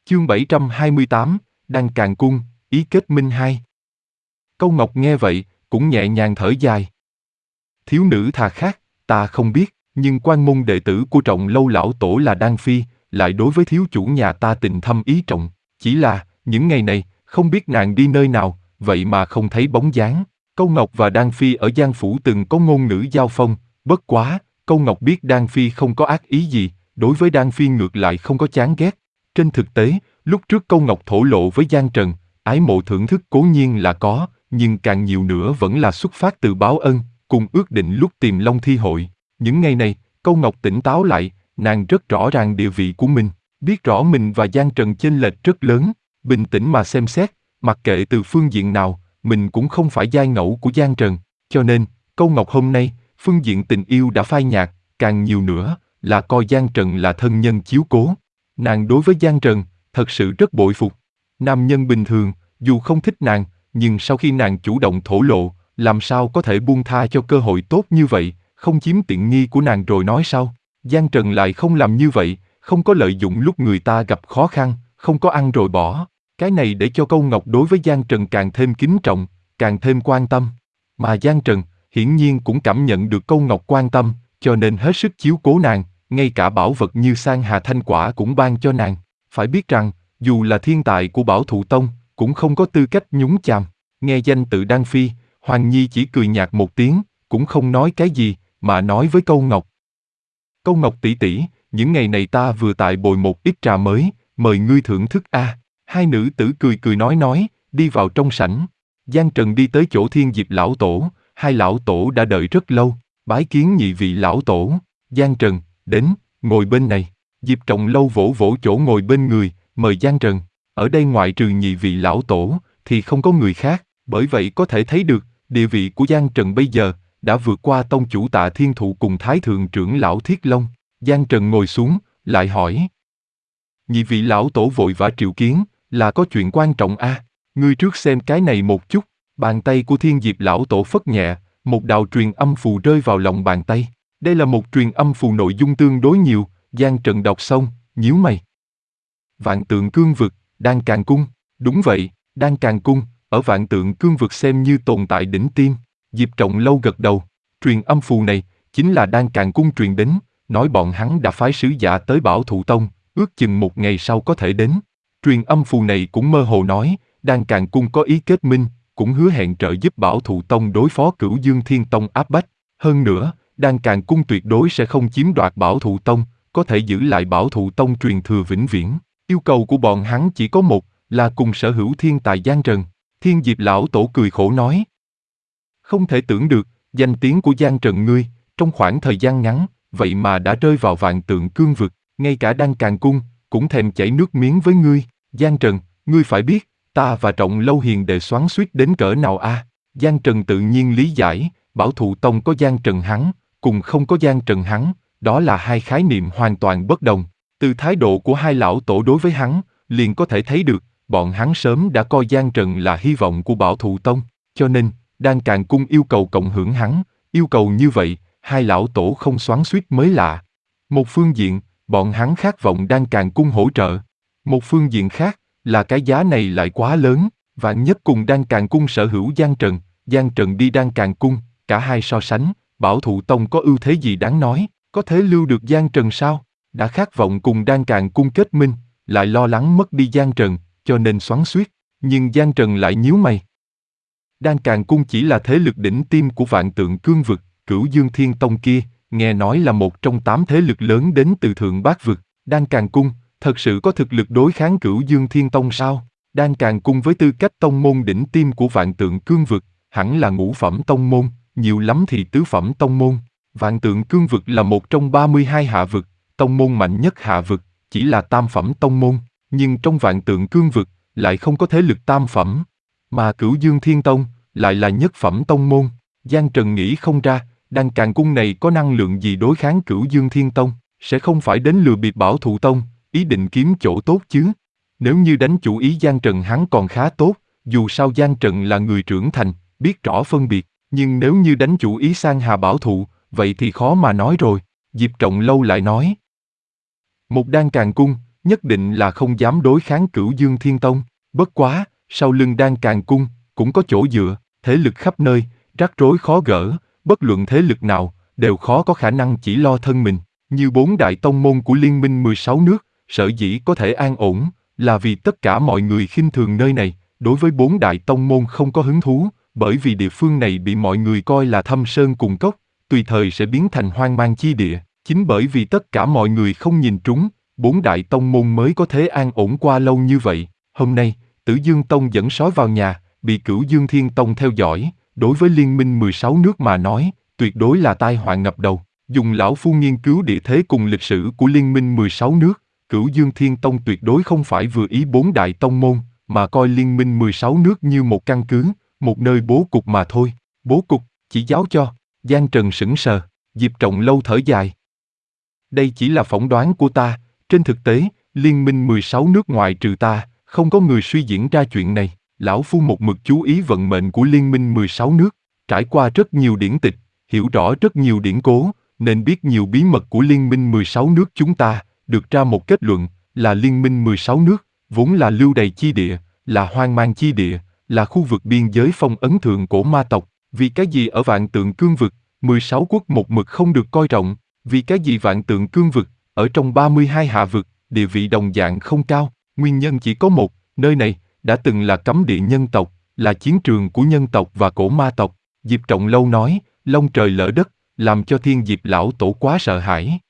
Chương 728, Đan Càn Cung, ý kết minh 2. Câu Ngọc nghe vậy, cũng nhẹ nhàng thở dài. Thiếu nữ thà khác, ta không biết, nhưng quan môn đệ tử của Trọng Lâu lão tổ là Đan Phi, lại đối với thiếu chủ nhà ta tình thâm ý trọng. Chỉ là, những ngày này, không biết nàng đi nơi nào, vậy mà không thấy bóng dáng. Câu Ngọc và Đan Phi ở Giang Phủ từng có ngôn ngữ giao phong, bất quá, Câu Ngọc biết Đan Phi không có ác ý gì, đối với Đan Phi ngược lại không có chán ghét. Trên thực tế, lúc trước Câu Ngọc thổ lộ với Giang Trần, ái mộ thưởng thức cố nhiên là có, nhưng càng nhiều nữa vẫn là xuất phát từ báo ân, cùng ước định lúc tìm Long Thi hội. Những ngày này, Câu Ngọc tỉnh táo lại, nàng rất rõ ràng địa vị của mình, biết rõ mình và Giang Trần chênh lệch rất lớn, bình tĩnh mà xem xét, mặc kệ từ phương diện nào, mình cũng không phải giai ngẫu của Giang Trần, cho nên, Câu Ngọc hôm nay, phương diện tình yêu đã phai nhạt, càng nhiều nữa, là coi Giang Trần là thân nhân chiếu cố. Nàng đối với Giang Trần, thật sự rất bội phục. Nam nhân bình thường, dù không thích nàng, nhưng sau khi nàng chủ động thổ lộ, làm sao có thể buông tha cho cơ hội tốt như vậy, không chiếm tiện nghi của nàng rồi nói sau. Giang Trần lại không làm như vậy, không có lợi dụng lúc người ta gặp khó khăn, không có ăn rồi bỏ. Cái này để cho Câu Ngọc đối với Giang Trần càng thêm kính trọng, càng thêm quan tâm. Mà Giang Trần, hiển nhiên cũng cảm nhận được Câu Ngọc quan tâm, cho nên hết sức chiếu cố nàng, ngay cả bảo vật như Sang Hà Thanh Quả cũng ban cho nàng. Phải biết rằng, dù là thiên tài của Bảo Thụ Tông, cũng không có tư cách nhúng chàm. Nghe danh tự Đan Phi, Hoàng Nhi chỉ cười nhạt một tiếng, cũng không nói cái gì, mà nói với Câu Ngọc. Câu Ngọc tỷ tỷ, những ngày này ta vừa tại bồi một ít trà mới, mời ngươi thưởng thức a. Hai nữ tử cười cười nói, đi vào trong sảnh. Giang Trần đi tới chỗ Thiên Diệp lão tổ, hai lão tổ đã đợi rất lâu, bái kiến nhị vị lão tổ. Giang Trần, đến, ngồi bên này. Diệp Trọng Lâu vỗ vỗ chỗ ngồi bên người, mời Giang Trần. Ở đây ngoại trừ nhị vị lão tổ, thì không có người khác, bởi vậy có thể thấy được, địa vị của Giang Trần bây giờ, đã vượt qua tông chủ Tạ Thiên Thụ cùng Thái Thượng trưởng lão Thiết Long. Giang Trần ngồi xuống, lại hỏi. Nhị vị lão tổ vội vã triệu kiến, là có chuyện quan trọng a. Ngươi trước xem cái này một chút. Bàn tay của Thiên Diệp lão tổ phất nhẹ, một đạo truyền âm phù rơi vào lòng bàn tay. Đây là một truyền âm phù nội dung tương đối nhiều. Giang Trần đọc xong, nhíu mày. Vạn Tượng Cương Vực, Đan Càn Cung. Đúng vậy, Đan Càn Cung, ở Vạn Tượng Cương Vực xem như tồn tại đỉnh tiêm. Diệp Trọng Lâu gật đầu. Truyền âm phù này, chính là Đan Càn Cung truyền đến, nói bọn hắn đã phái sứ giả tới Bảo Thụ Tông, ước chừng một ngày sau có thể đến. Truyền âm phù này cũng mơ hồ nói, Đan Càn Cung có ý kết minh, cũng hứa hẹn trợ giúp Bảo Thụ Tông đối phó Cửu Dương Thiên Tông áp bách. Hơn nữa, Đan Càn Cung tuyệt đối sẽ không chiếm đoạt Bảo Thụ Tông, có thể giữ lại Bảo Thụ Tông truyền thừa vĩnh viễn. Yêu cầu của bọn hắn chỉ có một, là cùng sở hữu thiên tài Giang Trần. Thiên Diệp lão tổ cười khổ nói. Không thể tưởng được, danh tiếng của Giang Trần ngươi, trong khoảng thời gian ngắn, vậy mà đã rơi vào Vạn Tượng Cương Vực, ngay cả Đan Càn Cung, cũng thèm chảy nước miếng với ngươi. Giang Trần, ngươi phải biết, ta và Trọng Lâu hiền đệ xoắn xuýt đến cỡ nào a? Giang Trần tự nhiên lý giải, Bảo Thụ Tông có Giang Trần hắn, cùng không có Giang Trần hắn, đó là hai khái niệm hoàn toàn bất đồng. Từ thái độ của hai lão tổ đối với hắn, liền có thể thấy được, bọn hắn sớm đã coi Giang Trần là hy vọng của Bảo Thụ Tông, cho nên, Đan Càn Cung yêu cầu cộng hưởng hắn, yêu cầu như vậy, hai lão tổ không xoắn xuýt mới lạ. Một phương diện, bọn hắn khát vọng Đan Càn Cung hỗ trợ. Một phương diện khác, là cái giá này lại quá lớn, vạn nhất cùng Đan Càn Cung sở hữu Giang Trần đi Đan Càn Cung, cả hai so sánh, Bảo Thụ Tông có ưu thế gì đáng nói, có thể lưu được Giang Trần sao? Đã khát vọng cùng Đan Càn Cung kết minh, lại lo lắng mất đi Giang Trần, cho nên xoắn xuýt, nhưng Giang Trần lại nhíu mày. Đan Càn Cung chỉ là thế lực đỉnh tiêm của Vạn Tượng Cương Vực, Cửu Dương Thiên Tông kia, nghe nói là một trong 8 thế lực lớn đến từ Thượng Bát Vực. Đan Càn Cung, thật sự có thực lực đối kháng Cửu Dương Thiên Tông sao? Đan Càn Cung với tư cách tông môn đỉnh tiêm của Vạn Tượng Cương Vực, hẳn là ngũ phẩm tông môn, nhiều lắm thì tứ phẩm tông môn. Vạn Tượng Cương Vực là một trong 32 hạ vực, tông môn mạnh nhất hạ vực, chỉ là tam phẩm tông môn, nhưng trong Vạn Tượng Cương Vực, lại không có thế lực tam phẩm. Mà Cửu Dương Thiên Tông, lại là nhất phẩm tông môn. Giang Trần nghĩ không ra, Đan Càn Cung này có năng lượng gì đối kháng Cửu Dương Thiên Tông, sẽ không phải đến lừa bịp Bảo Thụ Tông, ý định kiếm chỗ tốt chứ. Nếu như đánh chủ ý Giang Trần hắn còn khá tốt, dù sao Giang Trần là người trưởng thành, biết rõ phân biệt, nhưng nếu như đánh chủ ý Sang Hà Bảo Thụ, vậy thì khó mà nói rồi. Diệp Trọng Lâu lại nói. Một Đan Càn Cung, nhất định là không dám đối kháng Cửu Dương Thiên Tông. Bất quá, sau lưng Đan Càn Cung, cũng có chỗ dựa, thế lực khắp nơi, rắc rối khó gỡ, bất luận thế lực nào, đều khó có khả năng chỉ lo thân mình. Như 4 đại tông môn của Liên minh 16 nước, sở dĩ có thể an ổn, là vì tất cả mọi người khinh thường nơi này, đối với 4 đại tông môn không có hứng thú, bởi vì địa phương này bị mọi người coi là thâm sơn cùng cốc, tùy thời sẽ biến thành hoang mang chi địa. Chính bởi vì tất cả mọi người không nhìn trúng, 4 đại tông môn mới có thế an ổn qua lâu như vậy. Hôm nay, Tử Dương Tông dẫn sói vào nhà, bị Cửu Dương Thiên Tông theo dõi, đối với Liên minh 16 nước mà nói, tuyệt đối là tai họa ngập đầu. Dùng lão phu nghiên cứu địa thế cùng lịch sử của Liên minh 16 nước, Cửu Dương Thiên Tông tuyệt đối không phải vừa ý 4 đại tông môn, mà coi Liên minh 16 nước như một căn cứ, một nơi bố cục mà thôi. Bố cục, chỉ giáo cho. Giang Trần sững sờ, Diệp Trọng Lâu thở dài. Đây chỉ là phỏng đoán của ta, trên thực tế, Liên minh 16 nước ngoại trừ ta, không có người suy diễn ra chuyện này. Lão phu một mực chú ý vận mệnh của Liên minh 16 nước, trải qua rất nhiều điển tịch, hiểu rõ rất nhiều điển cố, nên biết nhiều bí mật của Liên minh 16 nước chúng ta, được ra một kết luận, là Liên minh 16 nước, vốn là lưu đày chi địa, là hoang mang chi địa, là khu vực biên giới phong ấn thượng cổ ma tộc. Vì cái gì ở Vạn Tượng Cương vực, 16 quốc một mực không được coi trọng, vì cái gì Vạn Tượng Cương vực, ở trong 32 hạ vực, địa vị đồng dạng không cao, nguyên nhân chỉ có một, nơi này, đã từng là cấm địa nhân tộc, là chiến trường của nhân tộc và cổ ma tộc. Diệp Trọng Lâu nói, long trời lỡ đất, làm cho Thiên Diệp lão tổ quá sợ hãi.